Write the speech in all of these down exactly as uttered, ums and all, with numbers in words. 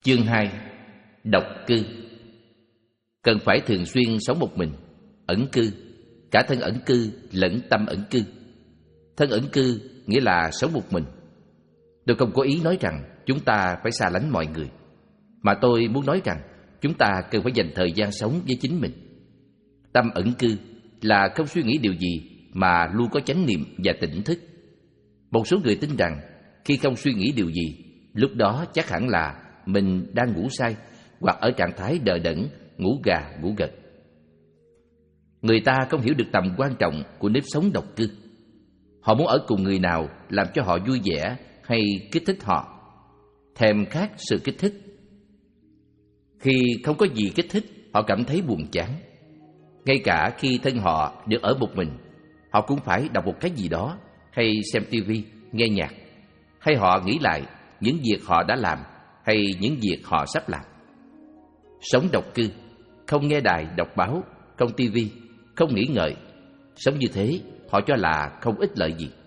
Chương hai. Độc cư. Cần phải thường xuyên sống một mình, ẩn cư, cả thân ẩn cư lẫn tâm ẩn cư. Thân ẩn cư nghĩa là sống một mình. Tôi không có ý nói rằng chúng ta phải xa lánh mọi người, mà tôi muốn nói rằng chúng ta cần phải dành thời gian sống với chính mình. Tâm ẩn cư là không suy nghĩ điều gì mà luôn có chánh niệm và tỉnh thức. Một số người tin rằng khi không suy nghĩ điều gì, lúc đó chắc hẳn là mình đang ngủ say hoặc ở trạng thái đờ đẫn, ngủ gà ngủ gật. Người ta không hiểu được tầm quan trọng của nếp sống độc cư. Họ muốn ở cùng người nào làm cho họ vui vẻ hay kích thích họ, thèm khát sự kích thích. Khi không có gì kích thích, họ cảm thấy buồn chán. Ngay cả khi thân họ được ở một mình, họ cũng phải đọc một cái gì đó, hay xem tivi, nghe nhạc, hay họ nghĩ lại những việc họ đã làm hay những việc họ sắp làm. Sống độc cư, không nghe đài, đọc báo, không tivi, không nghĩ ngợi. Sống như thế, họ cho là không ích lợi gì.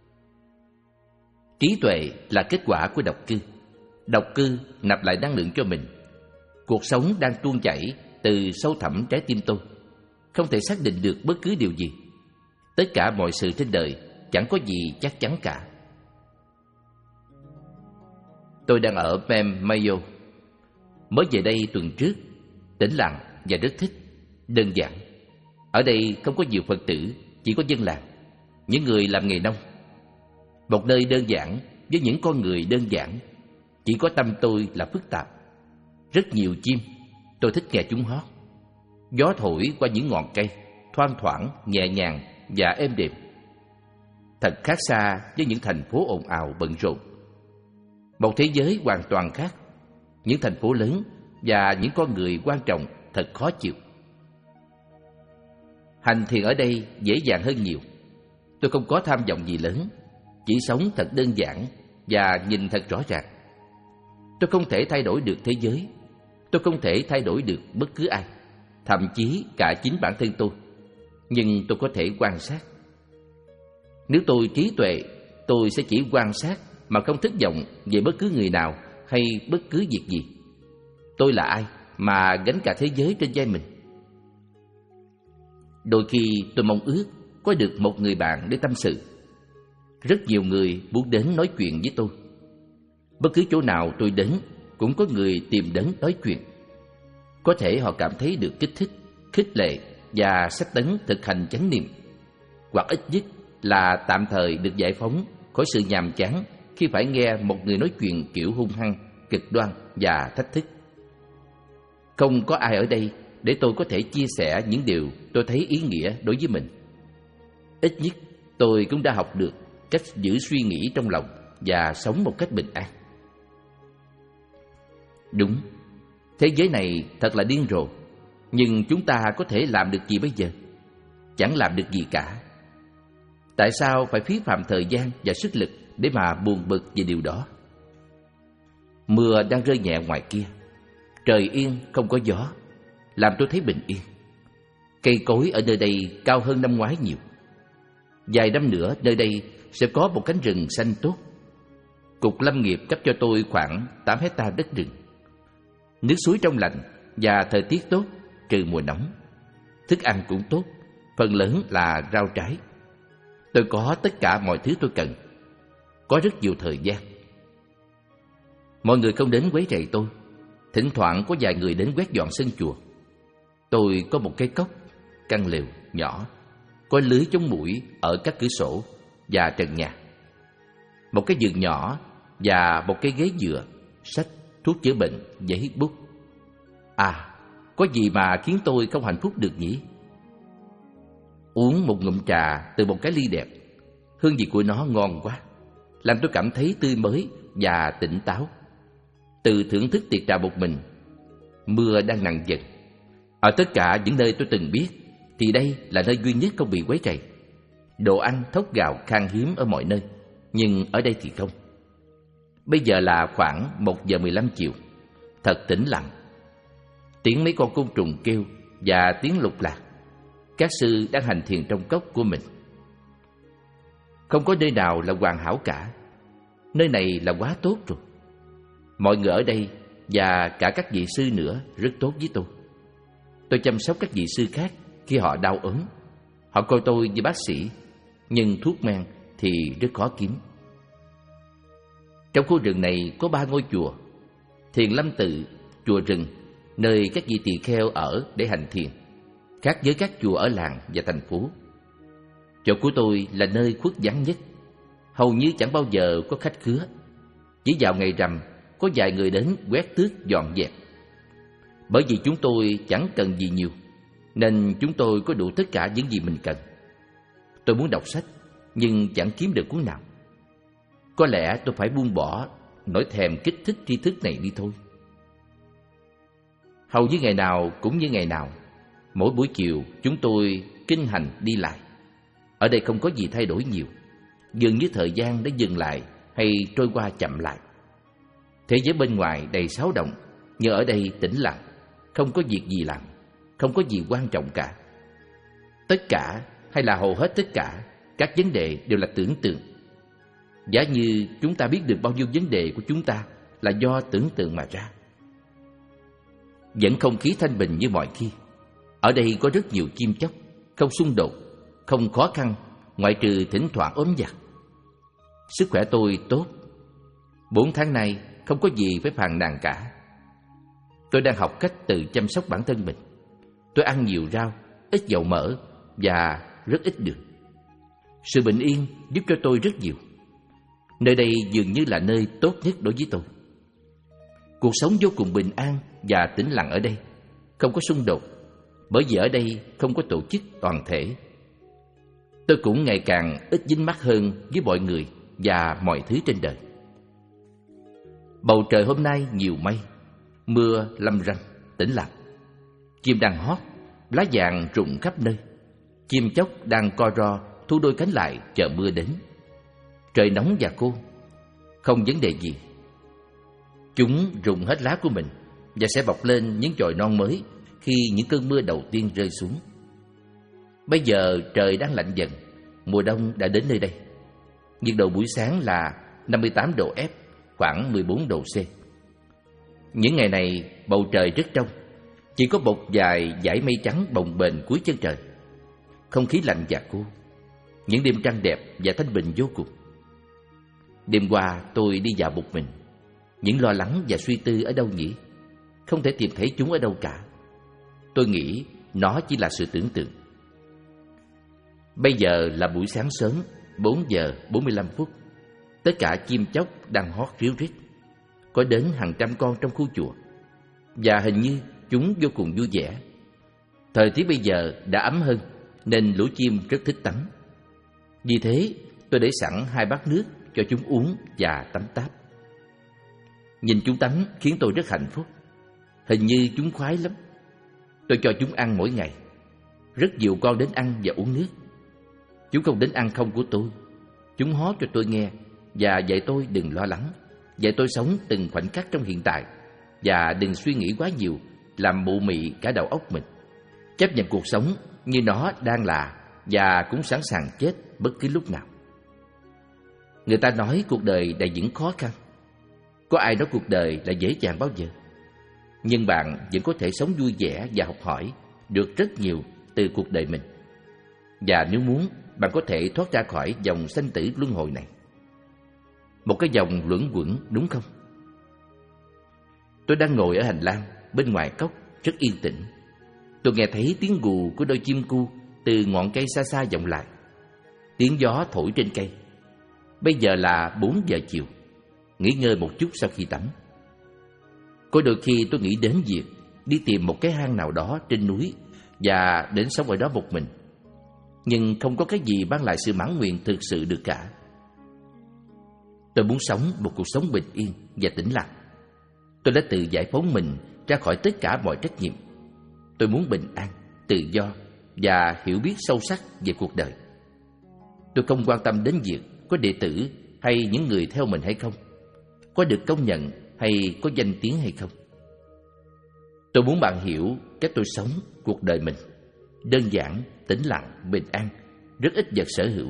Trí tuệ là kết quả của độc cư. Độc cư nạp lại năng lượng cho mình. Cuộc sống đang tuôn chảy từ sâu thẳm trái tim tôi, không thể xác định được bất cứ điều gì. Tất cả mọi sự trên đời chẳng có gì chắc chắn cả. Tôi đang ở Mem Mayo, mới về đây tuần trước. Tĩnh lặng và rất thích. Đơn giản. Ở đây không có nhiều Phật tử, chỉ có dân làng, những người làm nghề nông. Một nơi đơn giản với những con người đơn giản. Chỉ có tâm tôi là phức tạp. Rất nhiều chim, tôi thích nghe chúng hót. Gió thổi qua những ngọn cây, thoang thoảng, nhẹ nhàng và êm đềm. Thật khác xa với những thành phố ồn ào bận rộn. Một thế giới hoàn toàn khác. Những thành phố lớn và những con người quan trọng thật khó chịu. Hành thiền ở đây dễ dàng hơn nhiều. Tôi không có tham vọng gì lớn, chỉ sống thật đơn giản và nhìn thật rõ ràng. Tôi không thể thay đổi được thế giới. Tôi không thể thay đổi được bất cứ ai, thậm chí cả chính bản thân tôi. Nhưng tôi có thể quan sát. Nếu tôi trí tuệ, tôi sẽ chỉ quan sát mà không thất vọng về bất cứ người nào hay bất cứ việc gì. Tôi là ai mà gánh cả thế giới trên vai mình? Đôi khi tôi mong ước có được một người bạn để tâm sự. Rất nhiều người muốn đến nói chuyện với tôi. Bất cứ chỗ nào tôi đến cũng có người tìm đến nói chuyện. Có thể họ cảm thấy được kích thích, khích lệ và sách tấn thực hành chánh niệm, hoặc ít nhất là tạm thời được giải phóng khỏi sự nhàm chán khi phải nghe một người nói chuyện kiểu hung hăng, cực đoan và thách thức. Không có ai ở đây để tôi có thể chia sẻ những điều tôi thấy ý nghĩa đối với mình. Ít nhất tôi cũng đã học được cách giữ suy nghĩ trong lòng và sống một cách bình an. Đúng, thế giới này thật là điên rồ. Nhưng chúng ta có thể làm được gì bây giờ? Chẳng làm được gì cả. Tại sao phải phí phạm thời gian và sức lực để mà buồn bực về điều đó? Mưa đang rơi nhẹ ngoài kia. Trời yên không có gió, làm tôi thấy bình yên. Cây cối ở nơi đây cao hơn năm ngoái nhiều. Vài năm nữa nơi đây sẽ có một cánh rừng xanh tốt. Cục lâm nghiệp cấp cho tôi khoảng tám hecta đất rừng. Nước suối trong lành và thời tiết tốt trừ mùa nóng. Thức ăn cũng tốt, phần lớn là rau trái. Tôi có tất cả mọi thứ tôi cần. Có rất nhiều thời gian. Mọi người không đến quấy rầy tôi. Thỉnh thoảng có vài người đến quét dọn sân chùa. Tôi có một cái cốc, căn lều nhỏ, có lưới chống muỗi ở các cửa sổ và trần nhà. Một cái giường nhỏ và một cái ghế dựa, sách, thuốc chữa bệnh, giấy bút. À, có gì mà khiến tôi không hạnh phúc được nhỉ? Uống một ngụm trà từ một cái ly đẹp. Hương vị của nó ngon quá, làm tôi cảm thấy tươi mới và tỉnh táo. Từ thưởng thức tiệc trà một mình. Mưa đang nặng dần. Ở tất cả những nơi tôi từng biết thì đây là nơi duy nhất không bị quấy rầy. Đồ ăn, thóc gạo khan hiếm ở mọi nơi, nhưng ở đây thì không. Bây giờ là khoảng một giờ mười lăm chiều. Thật tĩnh lặng. Tiếng mấy con côn trùng kêu và tiếng lục lạc. Các sư đang hành thiền trong cốc của mình. Không có nơi nào là hoàn hảo cả. Nơi này là quá tốt rồi. Mọi người ở đây và cả các vị sư nữa rất tốt với tôi. Tôi chăm sóc các vị sư khác khi họ đau ốm. Họ coi tôi như bác sĩ, nhưng thuốc men thì rất khó kiếm. Trong khu rừng này có ba ngôi chùa: Thiền Lâm Tự, chùa rừng, nơi các vị tỳ kheo ở để hành thiền, khác với các chùa ở làng và thành phố. Chỗ của tôi là nơi khuất vắng nhất, hầu như chẳng bao giờ có khách khứa. Chỉ vào ngày rằm có vài người đến quét tước dọn dẹp. Bởi vì chúng tôi chẳng cần gì nhiều, nên chúng tôi có đủ tất cả những gì mình cần. Tôi muốn đọc sách, nhưng chẳng kiếm được cuốn nào. Có lẽ tôi phải buông bỏ nỗi thèm kích thích tri thức này đi thôi. Hầu như ngày nào cũng như ngày nào, mỗi buổi chiều chúng tôi kinh hành đi lại. Ở đây không có gì thay đổi nhiều, dường như thời gian đã dừng lại hay trôi qua chậm lại. Thế giới bên ngoài đầy xáo động, nhưng ở đây tĩnh lặng, không có việc gì làm, không có gì quan trọng cả. Tất cả, hay là hầu hết tất cả, các vấn đề đều là tưởng tượng. Giả như chúng ta biết được bao nhiêu vấn đề của chúng ta là do tưởng tượng mà ra. Vẫn không khí thanh bình như mọi khi. Ở đây có rất nhiều chim chóc, không xung đột, không khó khăn, ngoại trừ thỉnh thoảng ốm vặt. Sức khỏe tôi tốt. Bốn tháng nay không có gì phải phàn nàn cả. Tôi đang học cách tự chăm sóc bản thân mình. Tôi ăn nhiều rau, ít dầu mỡ và rất ít đường. Sự bình yên giúp cho tôi rất nhiều. Nơi đây dường như là nơi tốt nhất đối với tôi. Cuộc sống vô cùng bình an và tĩnh lặng ở đây, không có xung đột, bởi vì ở đây không có tổ chức toàn thể. Tôi cũng ngày càng ít dính mắc hơn với mọi người và mọi thứ trên đời. Bầu trời hôm nay nhiều mây, mưa lâm râm, tĩnh lặng. Chim đang hót, lá vàng rụng khắp nơi. Chim chóc đang co ro thu đôi cánh lại chờ mưa đến. Trời nóng và khô, không vấn đề gì. Chúng rụng hết lá của mình và sẽ bọc lên những chồi non mới khi những cơn mưa đầu tiên rơi xuống. Bây giờ trời đang lạnh dần, mùa đông đã đến nơi đây. Nhiệt độ buổi sáng là năm mươi tám độ F, khoảng mười bốn độ C. Những ngày này bầu trời rất trong, chỉ có một vài dải mây trắng bồng bềnh cuối chân trời. Không khí lạnh và khô. Những đêm trăng đẹp và thanh bình vô cùng. Đêm qua tôi đi dạo một mình. Những lo lắng và suy tư ở đâu nhỉ? Không thể tìm thấy chúng ở đâu cả. Tôi nghĩ nó chỉ là sự tưởng tượng. Bây giờ là buổi sáng sớm, bốn giờ bốn mươi lăm phút. Tất cả chim chóc đang hót ríu rít. Có đến hàng trăm con trong khu chùa, và hình như chúng vô cùng vui vẻ. Thời tiết bây giờ đã ấm hơn, nên lũ chim rất thích tắm. Vì thế tôi để sẵn hai bát nước cho chúng uống và tắm táp. Nhìn chúng tắm khiến tôi rất hạnh phúc. Hình như chúng khoái lắm. Tôi cho chúng ăn mỗi ngày. Rất nhiều con đến ăn và uống nước. Chúng không đến ăn không của tôi. Chúng hót cho tôi nghe và dạy tôi đừng lo lắng, dạy tôi sống từng khoảnh khắc trong hiện tại, và đừng suy nghĩ quá nhiều làm mụ mị cả đầu óc mình. Chấp nhận cuộc sống như nó đang là, và cũng sẵn sàng chết bất cứ lúc nào. Người ta nói cuộc đời đầy những khó khăn. Có ai nói cuộc đời là dễ dàng bao giờ? Nhưng bạn vẫn có thể sống vui vẻ và học hỏi được rất nhiều từ cuộc đời mình. Và nếu muốn, bạn có thể thoát ra khỏi dòng sanh tử luân hồi này. Một cái dòng luẩn quẩn, đúng không? Tôi đang ngồi ở hành lang bên ngoài cốc, rất yên tĩnh. Tôi nghe thấy tiếng gù của đôi chim cu từ ngọn cây xa xa vọng lại. Tiếng gió thổi trên cây. Bây giờ là bốn giờ chiều. Nghỉ ngơi một chút sau khi tắm. Có đôi khi tôi nghĩ đến việc đi tìm một cái hang nào đó trên núi và đến sống ở đó một mình. Nhưng không có cái gì mang lại sự mãn nguyện thực sự được cả. Tôi muốn sống một cuộc sống bình yên và tĩnh lặng. Tôi đã tự giải phóng mình ra khỏi tất cả mọi trách nhiệm. Tôi muốn bình an, tự do và hiểu biết sâu sắc về cuộc đời. Tôi không quan tâm đến việc có đệ tử hay những người theo mình hay không, có được công nhận hay có danh tiếng hay không. Tôi muốn bạn hiểu cách tôi sống cuộc đời mình. Đơn giản, tĩnh lặng, bình an, rất ít vật sở hữu.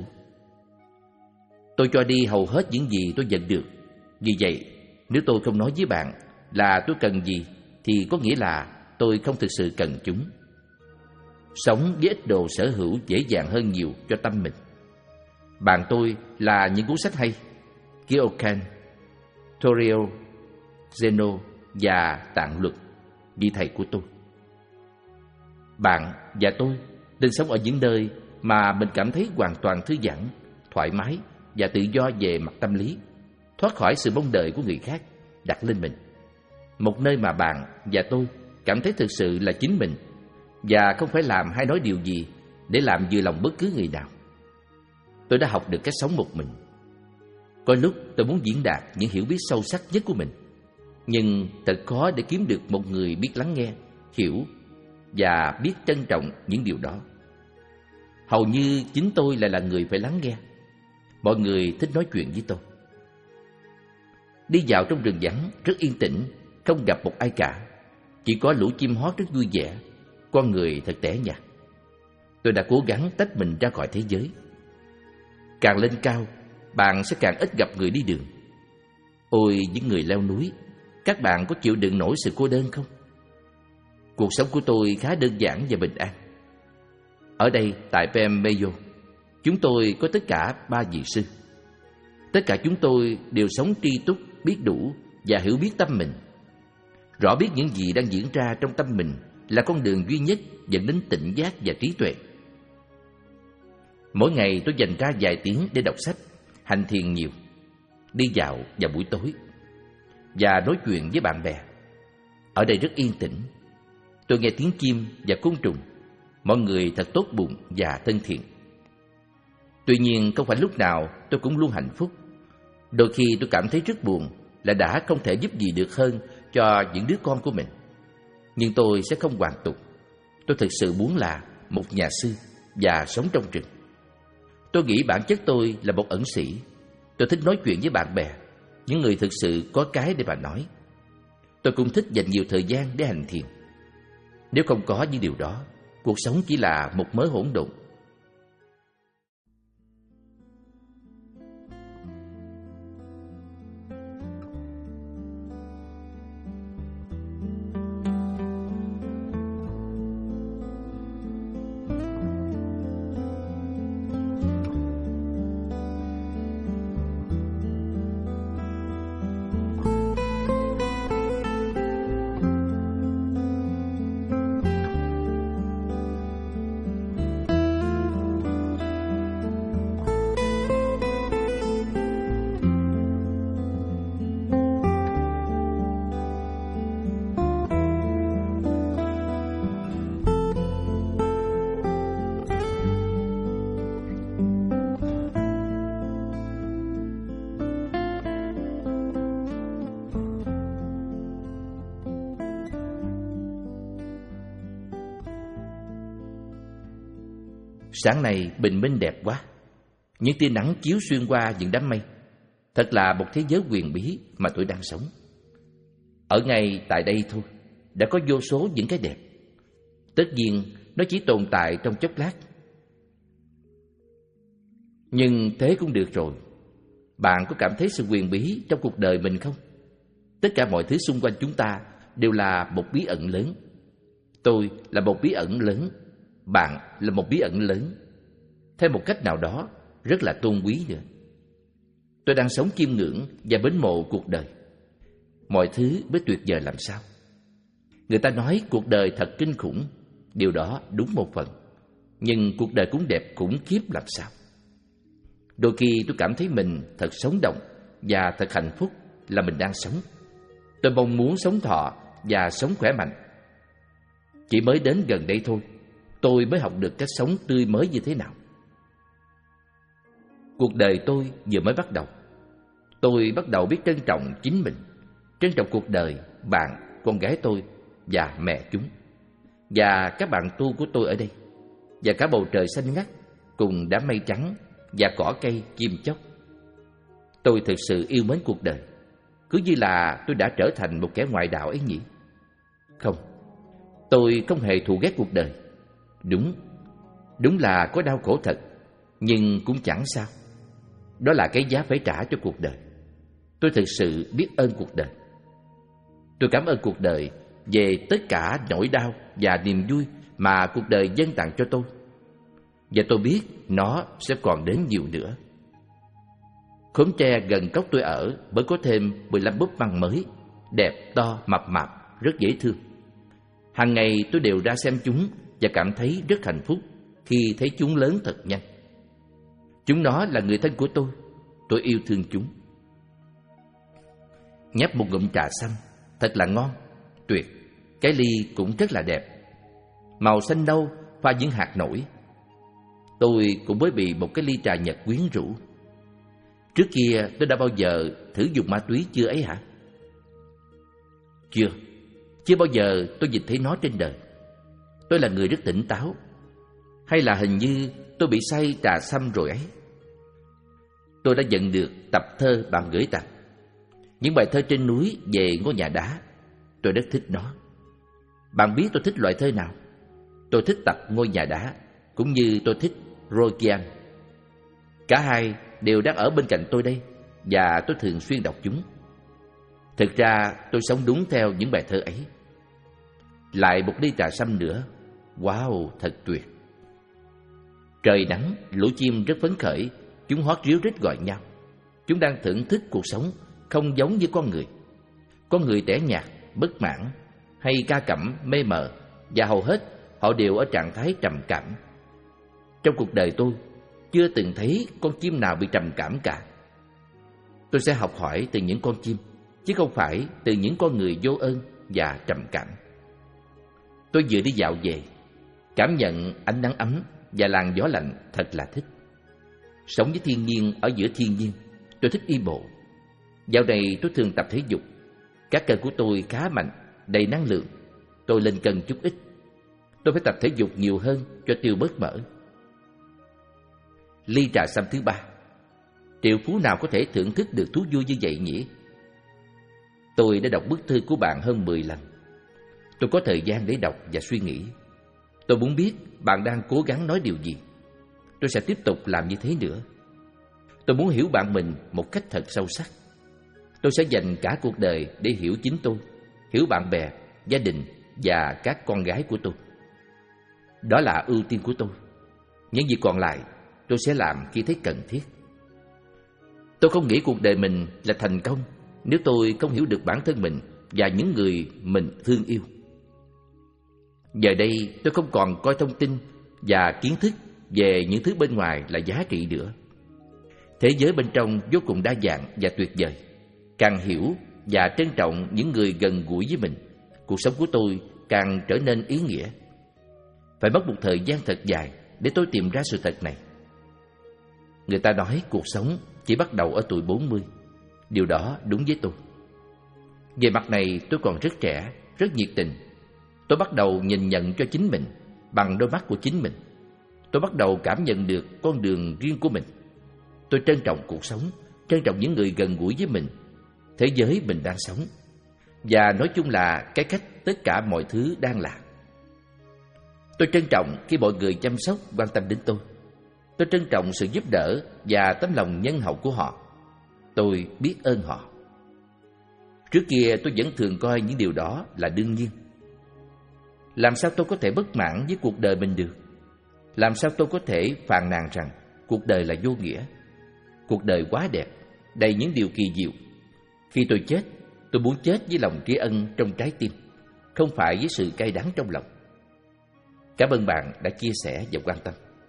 Tôi cho đi hầu hết những gì tôi nhận được. Vì vậy, nếu tôi không nói với bạn là tôi cần gì thì có nghĩa là tôi không thực sự cần chúng. Sống với ít đồ sở hữu dễ dàng hơn nhiều cho tâm mình. Bạn tôi là những cuốn sách hay, Kyokan, Torio, Zeno và Tạng Luật, vị thầy của tôi. Bạn và tôi nên sống ở những nơi mà mình cảm thấy hoàn toàn thư giãn, thoải mái và tự do về mặt tâm lý, thoát khỏi sự mong đợi của người khác đặt lên mình. Một nơi mà bạn và tôi cảm thấy thực sự là chính mình và không phải làm hay nói điều gì để làm vừa lòng bất cứ người nào. Tôi đã học được cách sống một mình. Có lúc tôi muốn diễn đạt những hiểu biết sâu sắc nhất của mình, nhưng thật khó để kiếm được một người biết lắng nghe, hiểu và biết trân trọng những điều đó. Hầu như chính tôi lại là người phải lắng nghe. Mọi người thích nói chuyện với tôi. Đi dạo trong rừng vắng rất yên tĩnh, không gặp một ai cả, chỉ có lũ chim hót rất vui vẻ, con người thật tẻ nhạt. Tôi đã cố gắng tách mình ra khỏi thế giới. Càng lên cao, bạn sẽ càng ít gặp người đi đường. Ôi những người leo núi, các bạn có chịu đựng nổi sự cô đơn không? Cuộc sống của tôi khá đơn giản và bình an. Ở đây tại Pembeyo, chúng tôi có tất cả ba vị sư. Tất cả chúng tôi đều sống tri túc, biết đủ và hiểu biết tâm mình. Rõ biết những gì đang diễn ra trong tâm mình là con đường duy nhất dẫn đến tỉnh giác và trí tuệ. Mỗi ngày tôi dành ra vài tiếng để đọc sách, hành thiền nhiều, đi dạo vào buổi tối và nói chuyện với bạn bè. Ở đây rất yên tĩnh. Tôi nghe tiếng chim và côn trùng. Mọi người thật tốt bụng và thân thiện. Tuy nhiên không phải lúc nào tôi cũng luôn hạnh phúc. Đôi khi tôi cảm thấy rất buồn là đã không thể giúp gì được hơn cho những đứa con của mình. Nhưng tôi sẽ không hoàn tục. Tôi thực sự muốn là một nhà sư và sống trong rừng. Tôi nghĩ bản chất tôi là một ẩn sĩ. Tôi thích nói chuyện với bạn bè, những người thực sự có cái để mà nói. Tôi cũng thích dành nhiều thời gian để hành thiền. Nếu không có những điều đó, cuộc sống chỉ là một mớ hỗn độn. Sáng nay bình minh đẹp quá. Những tia nắng chiếu xuyên qua những đám mây. Thật là một thế giới huyền bí mà tôi đang sống. Ở ngay tại đây thôi đã có vô số những cái đẹp. Tất nhiên nó chỉ tồn tại trong chốc lát. Nhưng thế cũng được rồi. Bạn có cảm thấy sự huyền bí trong cuộc đời mình không? Tất cả mọi thứ xung quanh chúng ta đều là một bí ẩn lớn. Tôi là một bí ẩn lớn. Bạn là một bí ẩn lớn. Theo một cách nào đó rất là tôn quý nữa. Tôi đang sống chiêm ngưỡng và mến mộ cuộc đời. Mọi thứ mới tuyệt vời làm sao. Người ta nói cuộc đời thật kinh khủng. Điều đó đúng một phần. Nhưng cuộc đời cũng đẹp khủng khiếp làm sao. Đôi khi tôi cảm thấy mình thật sống động và thật hạnh phúc là mình đang sống. Tôi mong muốn sống thọ và sống khỏe mạnh. Chỉ mới đến gần đây thôi, tôi mới học được cách sống tươi mới như thế nào. Cuộc đời tôi vừa mới bắt đầu. Tôi bắt đầu biết trân trọng chính mình, trân trọng cuộc đời, bạn, con gái tôi và mẹ chúng, và các bạn tu của tôi ở đây, và cả bầu trời xanh ngắt cùng đám mây trắng và cỏ cây chim chóc. Tôi thực sự yêu mến cuộc đời, cứ như là tôi đã trở thành một kẻ ngoại đạo ấy nhỉ? Không, tôi không hề thù ghét cuộc đời. Đúng, đúng là có đau khổ thật, nhưng cũng chẳng sao. Đó là cái giá phải trả cho cuộc đời. Tôi thực sự biết ơn cuộc đời. Tôi cảm ơn cuộc đời về tất cả nỗi đau và niềm vui mà cuộc đời dâng tặng cho tôi. Và tôi biết nó sẽ còn đến nhiều nữa. Khóm tre gần cốc tôi ở mới có thêm mười lăm búp măng mới, đẹp, to, mập mạp, rất dễ thương. Hàng ngày tôi đều ra xem chúng và cảm thấy rất hạnh phúc khi thấy chúng lớn thật nhanh. Chúng nó là người thân của tôi, tôi yêu thương chúng. Nhấp một ngụm trà xanh, thật là ngon, tuyệt. Cái ly cũng rất là đẹp, màu xanh nâu pha những hạt nổi. Tôi cũng mới bị một cái ly trà Nhật quyến rũ. Trước kia tôi đã bao giờ thử dùng ma túy chưa ấy hả? Chưa, chưa bao giờ tôi nhìn thấy nó trên đời. Tôi là người rất tỉnh táo. Hay là hình như tôi bị say trà sâm rồi ấy. Tôi đã nhận được tập thơ bạn gửi tặng, những bài thơ trên núi về ngôi nhà đá. Tôi rất thích nó. Bạn biết tôi thích loại thơ nào? Tôi thích tập ngôi nhà đá, cũng như tôi thích Rokian. Cả hai đều đang ở bên cạnh tôi đây, và tôi thường xuyên đọc chúng. Thực ra tôi sống đúng theo những bài thơ ấy. Lại một ly trà sâm nữa. Wow, thật tuyệt. Trời nắng, lũ chim rất phấn khởi. Chúng hót ríu rít gọi nhau. Chúng đang thưởng thức cuộc sống, không giống như con người. Con người tẻ nhạt, bất mãn, hay ca cẩm, mê mờ, và hầu hết họ đều ở trạng thái trầm cảm. Trong cuộc đời tôi, chưa từng thấy con chim nào bị trầm cảm cả. Tôi sẽ học hỏi từ những con chim, chứ không phải từ những con người vô ơn và trầm cảm. Tôi vừa đi dạo về, cảm nhận ánh nắng ấm và làn gió lạnh thật là thích. Sống với thiên nhiên ở giữa thiên nhiên, tôi thích đi bộ. Dạo này tôi thường tập thể dục. Các cơ của tôi khá mạnh, đầy năng lượng. Tôi lên cân chút ít. Tôi phải tập thể dục nhiều hơn cho tiêu bớt mỡ. Ly trà xăm thứ ba. Triệu phú nào có thể thưởng thức được thú vui như vậy nhỉ? Tôi đã đọc bức thư của bạn hơn mười lần. Tôi có thời gian để đọc và suy nghĩ. Tôi muốn biết bạn đang cố gắng nói điều gì. Tôi sẽ tiếp tục làm như thế nữa. Tôi muốn hiểu bạn mình một cách thật sâu sắc. Tôi sẽ dành cả cuộc đời để hiểu chính tôi, hiểu bạn bè, gia đình và các con gái của tôi. Đó là ưu tiên của tôi. Những gì còn lại tôi sẽ làm khi thấy cần thiết. Tôi không nghĩ cuộc đời mình là thành công nếu tôi không hiểu được bản thân mình và những người mình thương yêu. Giờ đây tôi không còn coi thông tin và kiến thức về những thứ bên ngoài là giá trị nữa. Thế giới bên trong vô cùng đa dạng và tuyệt vời. Càng hiểu và trân trọng những người gần gũi với mình, cuộc sống của tôi càng trở nên ý nghĩa. Phải mất một thời gian thật dài để tôi tìm ra sự thật này. Người ta nói cuộc sống chỉ bắt đầu ở tuổi bốn mươi. Điều đó đúng với tôi. Về mặt này tôi còn rất trẻ, rất nhiệt tình. Tôi bắt đầu nhìn nhận cho chính mình bằng đôi mắt của chính mình. Tôi bắt đầu cảm nhận được con đường riêng của mình. Tôi trân trọng cuộc sống, trân trọng những người gần gũi với mình, thế giới mình đang sống, và nói chung là cái cách tất cả mọi thứ đang là. Tôi trân trọng khi mọi người chăm sóc, quan tâm đến tôi. Tôi trân trọng sự giúp đỡ và tấm lòng nhân hậu của họ. Tôi biết ơn họ. Trước kia tôi vẫn thường coi những điều đó là đương nhiên. Làm sao tôi có thể bất mãn với cuộc đời mình được? Làm sao tôi có thể phàn nàn rằng cuộc đời là vô nghĩa? Cuộc đời quá đẹp, đầy những điều kỳ diệu. Khi tôi chết, tôi muốn chết với lòng tri ân trong trái tim, không phải với sự cay đắng trong lòng. Cảm ơn bạn đã chia sẻ và quan tâm.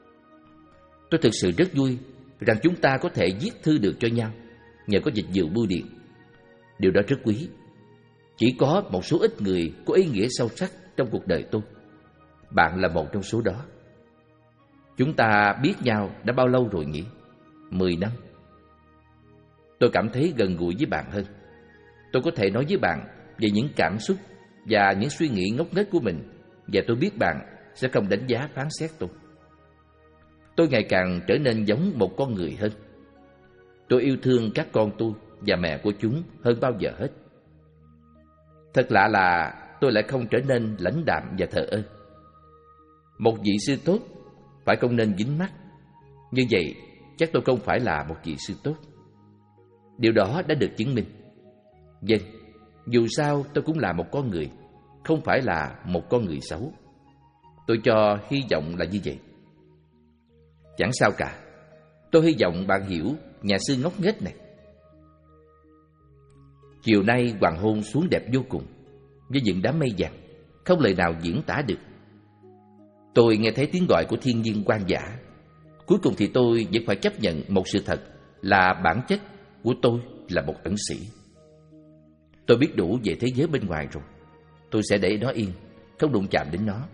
Tôi thực sự rất vui rằng chúng ta có thể viết thư được cho nhau nhờ có dịch vụ bưu điện. Điều đó rất quý. Chỉ có một số ít người có ý nghĩa sâu sắc trong cuộc đời tôi. Bạn là một trong số đó. Chúng ta biết nhau đã bao lâu rồi nhỉ? Mười năm. Tôi cảm thấy gần gũi với bạn hơn. Tôi có thể nói với bạn về những cảm xúc và những suy nghĩ ngốc nghếch của mình, và tôi biết bạn sẽ không đánh giá phán xét tôi. Tôi ngày càng trở nên giống một con người hơn. Tôi yêu thương các con tôi và mẹ của chúng hơn bao giờ hết. Thật lạ là tôi lại không trở nên lãnh đạm và thờ ơ. Một vị sư tốt phải không nên dính mắt. Như vậy chắc tôi không phải là một vị sư tốt. Điều đó đã được chứng minh. Vâng, Dù sao tôi cũng là một con người, không phải là một con người xấu. Tôi cho hy vọng là như vậy. Chẳng sao cả. Tôi hy vọng bạn hiểu nhà sư ngốc nghếch này. Chiều nay hoàng hôn xuống đẹp vô cùng, với những đám mây vàng, không lời nào diễn tả được. Tôi nghe thấy tiếng gọi của thiên nhiên hoang dã. Cuối cùng thì tôi vẫn phải chấp nhận một sự thật là bản chất của tôi là một ẩn sĩ. Tôi biết đủ về thế giới bên ngoài rồi. Tôi sẽ để nó yên, không đụng chạm đến nó.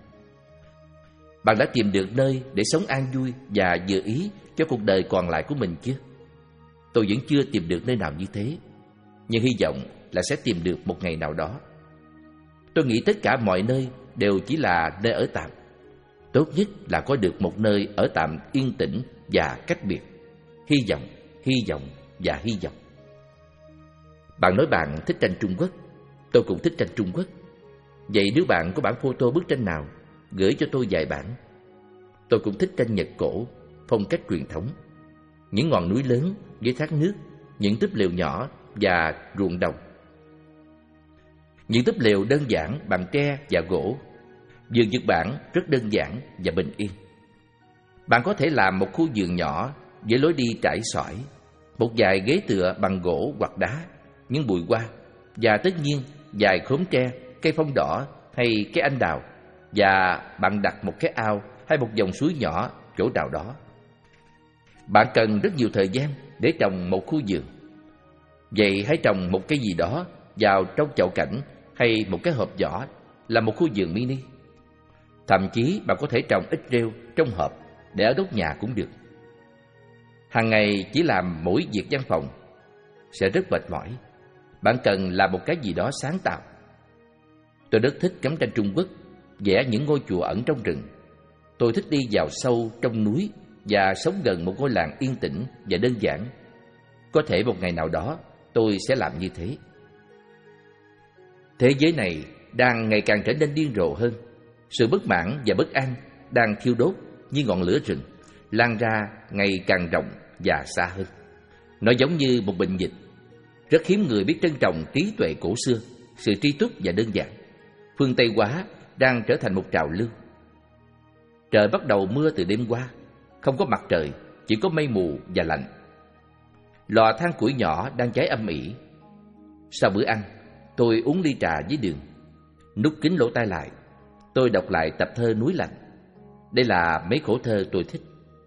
Bạn đã tìm được nơi để sống an vui và vừa ý cho cuộc đời còn lại của mình chưa? Tôi vẫn chưa tìm được nơi nào như thế, nhưng hy vọng là sẽ tìm được một ngày nào đó. Tôi nghĩ tất cả mọi nơi đều chỉ là nơi ở tạm. Tốt nhất là có được một nơi ở tạm yên tĩnh và cách biệt. Hy vọng, hy vọng và hy vọng. Bạn nói bạn thích tranh Trung Quốc. Tôi cũng thích tranh Trung Quốc. Vậy nếu bạn có bản photo bức tranh nào, gửi cho tôi vài bản. Tôi cũng thích tranh Nhật cổ, phong cách truyền thống. Những ngọn núi lớn với thác nước, những túp lều nhỏ và ruộng đồng. Những túp lều đơn giản bằng tre và gỗ. Vườn Nhật Bản rất đơn giản và bình yên. Bạn có thể làm một khu vườn nhỏ với lối đi trải sỏi, một vài ghế tựa bằng gỗ hoặc đá, những bụi hoa và tất nhiên vài khóm tre, cây phong đỏ hay cây anh đào, và bạn đặt một cái ao hay một dòng suối nhỏ chỗ nào đó. Bạn cần rất nhiều thời gian để trồng một khu vườn. Vậy hãy trồng một cái gì đó vào trong chậu cảnh hay một cái hộp vỏ, là một khu vườn mini. Thậm chí bạn có thể trồng ít rêu trong hộp để ở đốt nhà cũng được. Hàng ngày chỉ làm mỗi việc văn phòng sẽ rất mệt mỏi. Bạn cần làm một cái gì đó sáng tạo. Tôi rất thích ngắm tranh Trung Quốc, vẽ những ngôi chùa ẩn trong rừng. Tôi thích đi vào sâu trong núi và sống gần một ngôi làng yên tĩnh và đơn giản. Có thể một ngày nào đó tôi sẽ làm như thế. Thế giới này đang ngày càng trở nên điên rồ hơn. Sự bất mãn và bất an đang thiêu đốt như ngọn lửa rừng, lan ra ngày càng rộng và xa hơn. Nó giống như một bệnh dịch. Rất hiếm người biết trân trọng trí tuệ cổ xưa, sự tri túc và đơn giản. Phương Tây hóa đang trở thành một trào lưu. Trời bắt đầu mưa từ đêm qua. Không có mặt trời, chỉ có mây mù và lạnh. Lò than củi nhỏ đang cháy âm ỉ. Sau bữa ăn, tôi uống ly trà với đường. Nút kính lỗ tai lại, tôi đọc lại tập thơ Núi Lạnh. Đây là mấy khổ thơ tôi thích.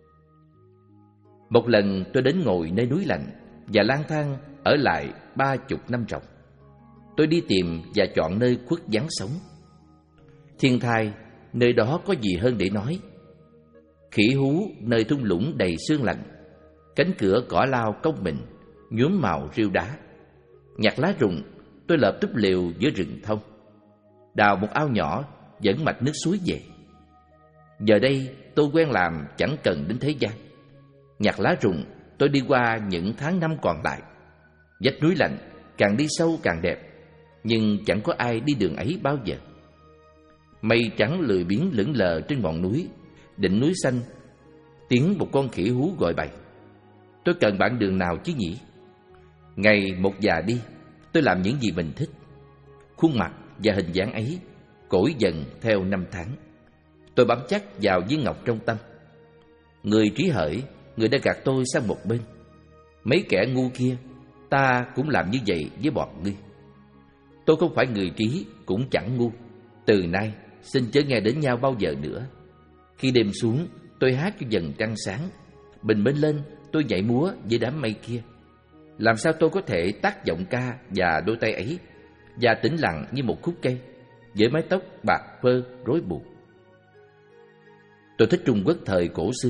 Một lần tôi đến ngồi nơi núi lạnh và lang thang ở lại ba chục năm ròng. Tôi đi tìm và chọn nơi khuất vắng sống. Thiên thai, nơi đó có gì hơn để nói. Khỉ hú nơi thung lũng đầy sương lạnh. Cánh cửa cỏ lao cong mình, nhuốm màu rêu đá. Nhặt lá rụng, tôi lợp túp lều giữa rừng thông. Đào một ao nhỏ, dẫn mạch nước suối về. Giờ đây tôi quen làm chẳng cần đến thế gian. Nhặt lá rụng, tôi đi qua những tháng năm còn lại. Vách núi lạnh, càng đi sâu càng đẹp, nhưng chẳng có ai đi đường ấy bao giờ. Mây trắng lười biếng lững lờ trên ngọn núi, đỉnh núi xanh. Tiếng một con khỉ hú gọi bậy. Tôi cần bạn đường nào chứ nhỉ? Ngày một già đi, tôi làm những gì mình thích. Khuôn mặt và hình dáng ấy cỗi dần theo năm tháng. Tôi bám chắc vào viên ngọc trong tâm. Người trí hởi, người đã gạt tôi sang một bên. Mấy kẻ ngu kia, ta cũng làm như vậy với bọn ngươi. Tôi không phải người trí, cũng chẳng ngu. Từ nay, xin chớ nghe đến nhau bao giờ nữa. Khi đêm xuống, tôi hát cho dần trăng sáng. Bình minh lên, tôi nhảy múa với đám mây kia. Làm sao tôi có thể tác giọng ca và đôi tay ấy, và tĩnh lặng như một khúc cây, với mái tóc bạc phơ rối bù. Tôi thích Trung Quốc thời cổ xưa.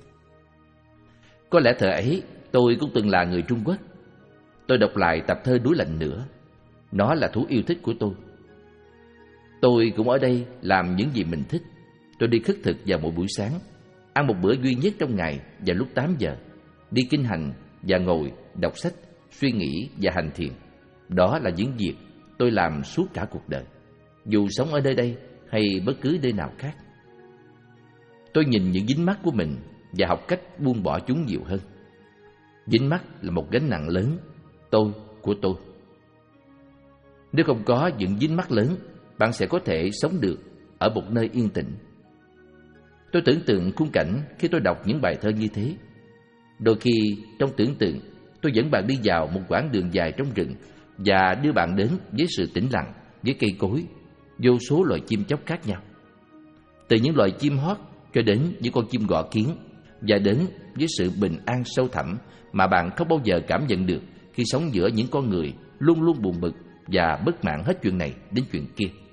Có lẽ thời ấy tôi cũng từng là người Trung Quốc. Tôi đọc lại tập thơ Núi Lạnh nữa. Nó là thú yêu thích của tôi. Tôi cũng ở đây làm những gì mình thích. Tôi đi khất thực vào mỗi buổi sáng, ăn một bữa duy nhất trong ngày vào lúc tám giờ, đi kinh hành và ngồi đọc sách, suy nghĩ và hành thiền. Đó là những việc tôi làm suốt cả cuộc đời, dù sống ở nơi đây hay bất cứ nơi nào khác. Tôi nhìn những dính mắc của mình và học cách buông bỏ chúng nhiều hơn. Dính mắc là một gánh nặng lớn, tôi của tôi. Nếu không có những dính mắc lớn, bạn sẽ có thể sống được ở một nơi yên tĩnh. Tôi tưởng tượng khung cảnh khi tôi đọc những bài thơ như thế. Đôi khi trong tưởng tượng, tôi dẫn bạn đi vào một quãng đường dài trong rừng và đưa bạn đến với sự tĩnh lặng, với cây cối, vô số loài chim chóc khác nhau. Từ những loài chim hót cho đến những con chim gõ kiến, và đến với sự bình an sâu thẳm mà bạn không bao giờ cảm nhận được khi sống giữa những con người luôn luôn buồn bực và bất mãn hết chuyện này đến chuyện kia.